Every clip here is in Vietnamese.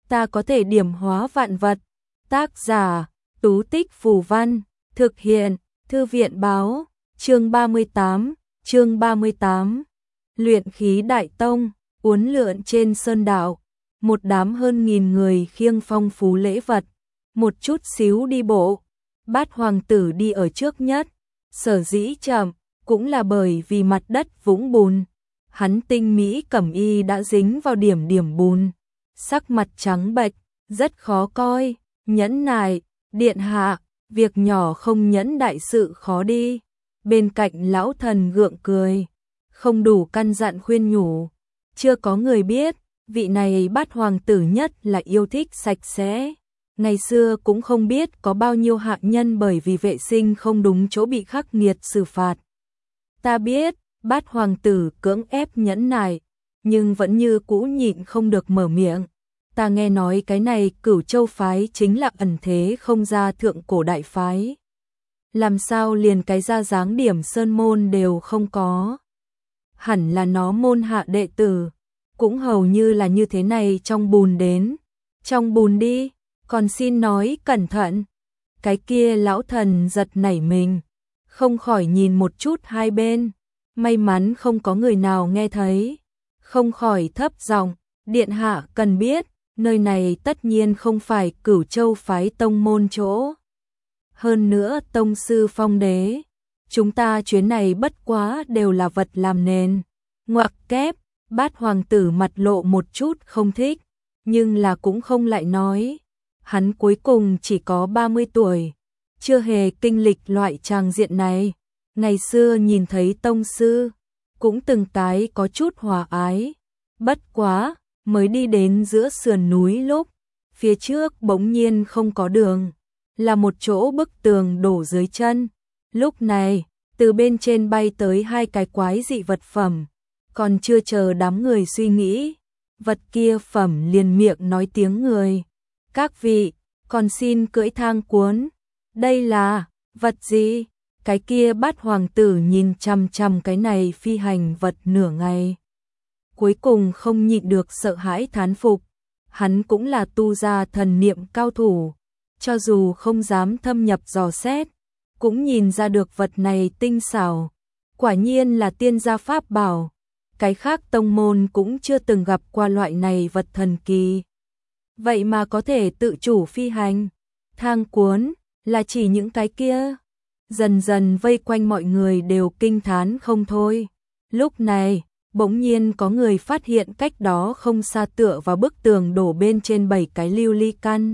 ta có thể điểm hóa vạn vật. Tác giả, Tú Tích Phù Văn, thực hiện, Thư viện Báo, chương 38. Luyện khí đại tông, uốn lượn trên sơn đạo, một đám hơn 1000 người khiêng phong phú lễ vật, một chút xíu đi bộ. Bát hoàng tử đi ở trước nhất, sở dĩ chậm, cũng là bởi vì mặt đất vũng bùn. Hắn tinh mỹ cẩm y đã dính vào điểm bùn, sắc mặt trắng bệch, rất khó coi. Nhẫn nại, điện hạ, việc nhỏ không nhẫn đại sự khó đi. Bên cạnh lão thần gượng cười, không đủ căn dặn khuyên nhủ. Chưa có người biết, vị này bát hoàng tử nhất là yêu thích sạch sẽ. Ngày xưa cũng không biết có bao nhiêu hạ nhân bởi vì vệ sinh không đúng chỗ bị khắc nghiệt xử phạt. Ta biết, bát hoàng tử cưỡng ép nhẫn nại, nhưng vẫn như cũ nhịn không được mở miệng. Ta nghe nói cái này Cửu Châu phái chính là ẩn thế không ra thượng cổ đại phái. Làm sao liền cái ra dáng điểm sơn môn đều không có. Hẳn là nó môn hạ đệ tử, cũng hầu như là như thế này trong bùn đến. Trong bùn đi, còn xin nói cẩn thận. Cái kia lão thần giật nảy mình, không khỏi nhìn một chút hai bên. May mắn không có người nào nghe thấy, không khỏi thấp giọng, điện hạ cần biết, nơi này tất nhiên không phải Cửu Châu phái tông môn chỗ. Hơn nữa tông sư phong đế, chúng ta chuyến này bất quá đều là vật làm nền. Ngoặc kép, bát hoàng tử mặt lộ một chút không thích, nhưng là cũng không lại nói. Hắn cuối cùng chỉ có 30 tuổi, chưa hề kinh lịch loại tràng diện này. Ngày xưa nhìn thấy tông sư, cũng từng cái có chút hòa ái. Bất quá, mới đi đến giữa sườn núi lúc, phía trước bỗng nhiên không có đường, là một chỗ bức tường đổ dưới chân. Lúc này, từ bên trên bay tới hai cái quái dị vật phẩm, còn chưa chờ đám người suy nghĩ, vật kia phẩm liền miệng nói tiếng người. Các vị, còn xin cưỡi thang cuốn. Đây là vật gì? Cái kia bát hoàng tử nhìn chằm chằm cái này phi hành vật nửa ngày. Cuối cùng không nhịn được sợ hãi thán phục. Hắn cũng là tu gia thần niệm cao thủ, cho dù không dám thâm nhập dò xét, cũng nhìn ra được vật này tinh xảo. Quả nhiên là tiên gia pháp bảo. Cái khác tông môn cũng chưa từng gặp qua loại này vật thần kỳ. Vậy mà có thể tự chủ phi hành. Thang cuốn là chỉ những cái kia. Dần dần vây quanh mọi người đều kinh thán không thôi. Lúc này, bỗng nhiên có người phát hiện cách đó không xa tựa vào bức tường đổ bên trên 7 cái lưu ly căn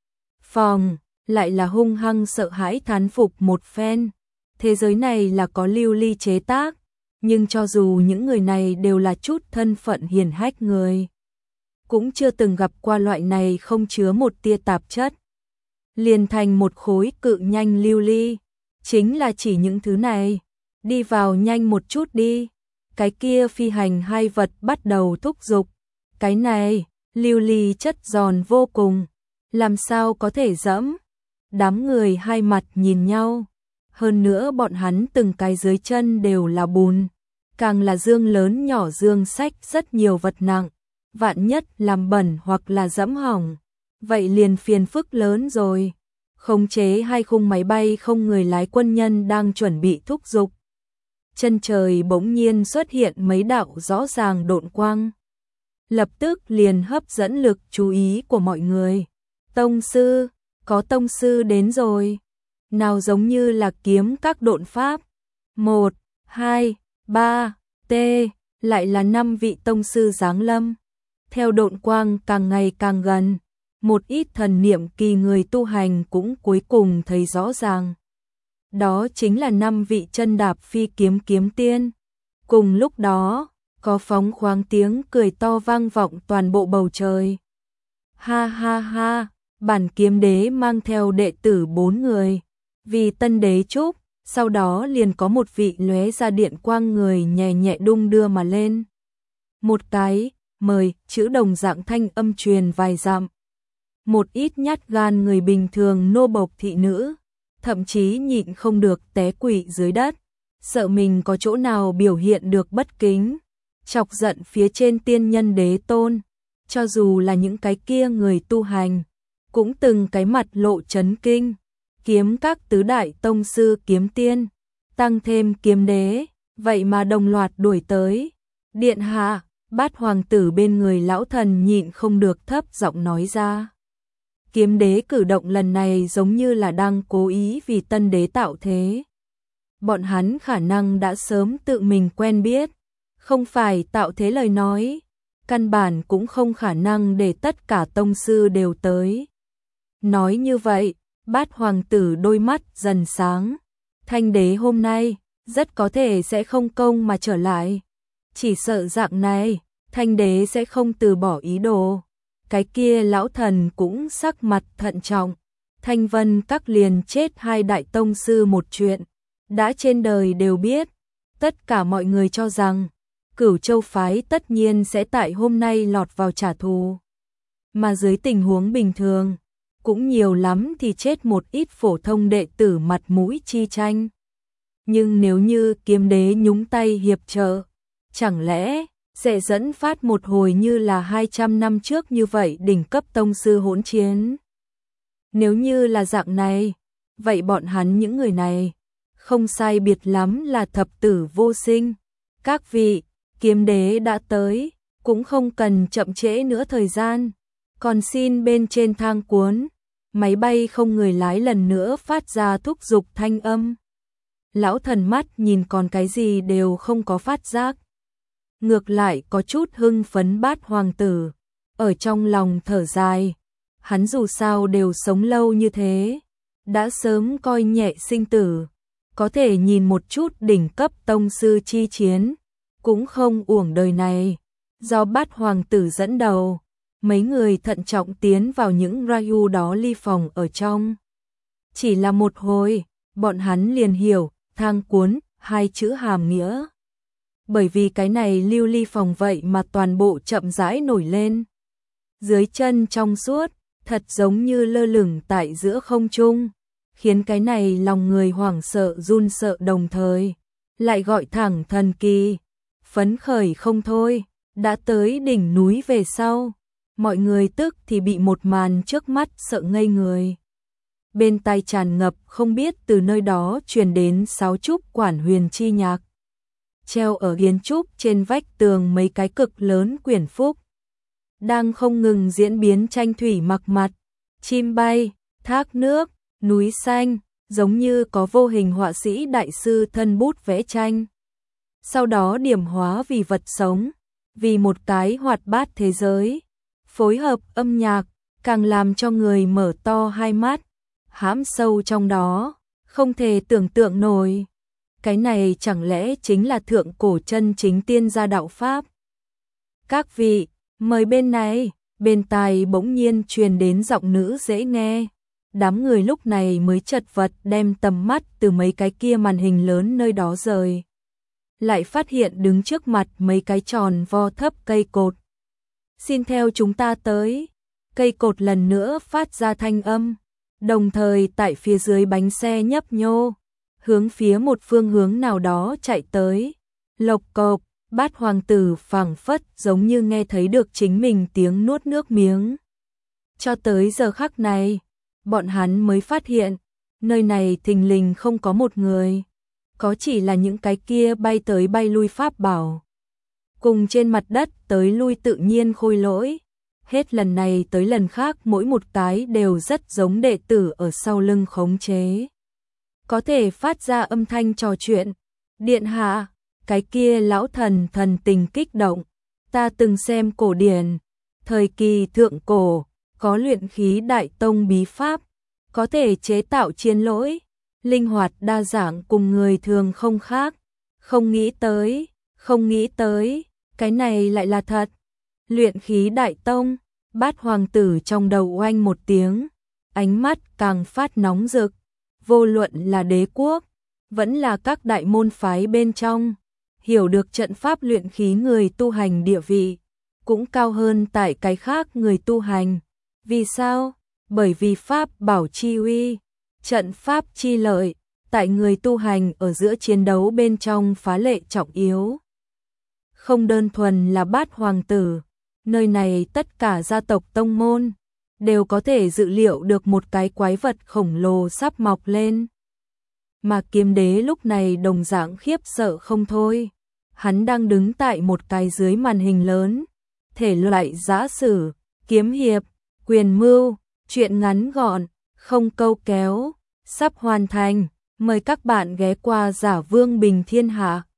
phòng, lại là hung hăng sợ hãi thán phục một phen. Thế giới này là có lưu ly chế tác, nhưng cho dù những người này đều là chút thân phận hiển hách người, cũng chưa từng gặp qua loại này không chứa một tia tạp chất, liền thành một khối cự nhanh lưu ly. Chính là chỉ những thứ này, đi vào nhanh một chút đi. Cái kia phi hành hai vật bắt đầu thúc giục. Cái này, lưu ly chất giòn vô cùng, làm sao có thể dẫm. Đám người hai mặt nhìn nhau, hơn nữa bọn hắn từng cái dưới chân đều là bùn, càng là dương lớn nhỏ dương xách rất nhiều vật nặng, vạn nhất làm bẩn hoặc là dẫm hỏng, vậy liền phiền phức lớn rồi. Khống chế hai khung máy bay không người lái quân nhân đang chuẩn bị thúc giục. Chân trời bỗng nhiên xuất hiện mấy đạo rõ ràng độn quang, lập tức liền hấp dẫn lực chú ý của mọi người. Tông sư, có tông sư đến rồi. Nào giống như là kiếm các độn pháp. 1, 2, 3, T, lại là 5 vị tông sư giáng lâm. Theo độn quang càng ngày càng gần, một ít thần niệm kỳ người tu hành cũng cuối cùng thấy rõ ràng. Đó chính là 5 vị chân đạp phi kiếm kiếm tiên. Cùng lúc đó, có phóng khoáng tiếng cười to vang vọng toàn bộ bầu trời. Ha ha ha, bản kiếm đế mang theo đệ tử 4 người, vì tân đế chúc, sau đó liền có một vị lóe ra điện quang người nhẹ nhẹ đung đưa mà lên. Một cái, mời, chữ đồng dạng thanh âm truyền vài dặm. Một ít nhát gan người bình thường nô bộc thị nữ, thậm chí nhịn không được té quỵ dưới đất, sợ mình có chỗ nào biểu hiện được bất kính, chọc giận phía trên tiên nhân đế tôn. cho dù là những cái kia người tu hành, cũng từng cái mặt lộ chấn kinh, kiếm các tứ đại tông sư kiếm tiên, tăng thêm kiếm đế, vậy mà đồng loạt đuổi tới. Điện hạ, Bát hoàng tử bên người lão thần nhịn không được thấp giọng nói ra. Kiếm đế cử động lần này giống như là đang cố ý vì tân đế tạo thế. Bọn hắn khả năng đã sớm tự mình quen biết, không phải tạo thế lời nói, căn bản cũng không khả năng để tất cả tông sư đều tới. Nói như vậy, Bát hoàng tử đôi mắt dần sáng, Thanh đế hôm nay rất có thể sẽ không công mà trở lại. Chỉ sợ dạng này, Thanh đế sẽ không từ bỏ ý đồ. Cái kia lão thần cũng sắc mặt thận trọng. Thanh Vân Các liền chết 2 đại tông sư một chuyện, đã trên đời đều biết. Tất cả mọi người cho rằng Cửu Châu phái tất nhiên sẽ tại hôm nay lọt vào trả thù. Mà dưới tình huống bình thường, cũng nhiều lắm thì chết một ít phổ thông đệ tử mặt mũi chi tranh. Nhưng nếu như kiếm đế nhúng tay hiệp trợ, chẳng lẽ sẽ dẫn phát một hồi như là 200 năm trước như vậy đỉnh cấp tông sư hỗn chiến? Nếu như là dạng này, vậy bọn hắn những người này không sai biệt lắm là thập tử vô sinh. Các vị, kiếm đế đã tới, cũng không cần chậm trễ nữa thời gian. Còn xin bên trên thang cuốn, máy bay không người lái lần nữa phát ra thúc giục thanh âm. Lão thần mắt nhìn còn cái gì đều không có phát giác. Ngược lại có chút hưng phấn Bát hoàng tử, ở trong lòng thở dài. Hắn dù sao đều sống lâu như thế, đã sớm coi nhẹ sinh tử, có thể nhìn một chút đỉnh cấp tông sư chi chiến, cũng không uổng đời này. Do Bát hoàng tử dẫn đầu, mấy người thận trọng tiến vào những Ryu đó ly phòng ở trong. Chỉ là một hồi, bọn hắn liền hiểu thang cuốn 2 chữ hàm nghĩa. Bởi vì cái này lưu ly phòng vậy mà toàn bộ chậm rãi nổi lên. Dưới chân trong suốt, thật giống như lơ lửng tại giữa không trung, khiến cái này lòng người hoảng sợ run sợ đồng thời, lại gọi thẳng thần kỳ, phấn khởi không thôi. Đã tới đỉnh núi về sau, mọi người tức thì bị một màn trước mắt sợ ngây người. Bên tai tràn ngập không biết từ nơi đó truyền đến sáo trúc quản huyền chi nhạc. Treo ở kiến trúc trên vách tường mấy cái cực lớn quyển phúc, đang không ngừng diễn biến tranh thủy mặc mặt, chim bay, thác nước, núi xanh, giống như có vô hình họa sĩ đại sư thân bút vẽ tranh. Sau đó điểm hóa vì vật sống, vì một cái hoạt bát thế giới, phối hợp âm nhạc, càng làm cho người mở to hai mắt, hãm sâu trong đó, không thể tưởng tượng nổi. Cái này chẳng lẽ chính là thượng cổ chân chính tiên gia đạo Pháp? Các vị, mời bên này, bên tai bỗng nhiên truyền đến giọng nữ dễ nghe. Đám người lúc này mới chật vật đem tầm mắt từ mấy cái kia màn hình lớn nơi đó rời. Lại phát hiện đứng trước mặt mấy cái tròn vo thấp cây cột. Xin theo chúng ta tới. Cây cột lần nữa phát ra thanh âm, đồng thời tại phía dưới bánh xe nhấp nhô, hướng phía một phương hướng nào đó chạy tới. Lộc cộc, Bát hoàng tử phảng phất giống như nghe thấy được chính mình tiếng nuốt nước miếng. Cho tới giờ khắc này, bọn hắn mới phát hiện, nơi này thình lình không có một người, có chỉ là những cái kia bay tới bay lui pháp bảo. Cùng trên mặt đất tới lui tự nhiên khôi lỗi, hết lần này tới lần khác mỗi một cái đều rất giống đệ tử ở sau lưng khống chế. Có thể phát ra âm thanh trò chuyện. Điện hạ, cái kia lão thần thần tình kích động. Ta từng xem cổ điển, thời kỳ thượng cổ, có luyện khí đại tông bí pháp, có thể chế tạo chiến lỗi, linh hoạt đa dạng cùng người thường không khác. Không nghĩ tới, cái này lại là thật. Luyện khí đại tông, Bát hoàng tử trong đầu oanh một tiếng, ánh mắt càng phát nóng rực. Vô luận là đế quốc, vẫn là các đại môn phái bên trong, hiểu được trận pháp luyện khí người tu hành địa vị, cũng cao hơn tại cái khác người tu hành. Vì sao? Bởi vì pháp bảo chi uy, trận pháp chi lợi, tại người tu hành ở giữa chiến đấu bên trong phá lệ trọng yếu. Không đơn thuần là Bát hoàng tử, Nơi này tất cả gia tộc tông môn đều có thể dự liệu được một cái quái vật khổng lồ sắp mọc lên. Mà Kiếm Đế lúc này đồng dạng khiếp sợ không thôi. Hắn đang đứng tại một cái dưới màn hình lớn, thể loại giã sử, kiếm hiệp, quyền mưu, truyện ngắn gọn, không câu kéo, sắp hoàn thành. Mời các bạn ghé qua Giả Vương Bình Thiên Hạ.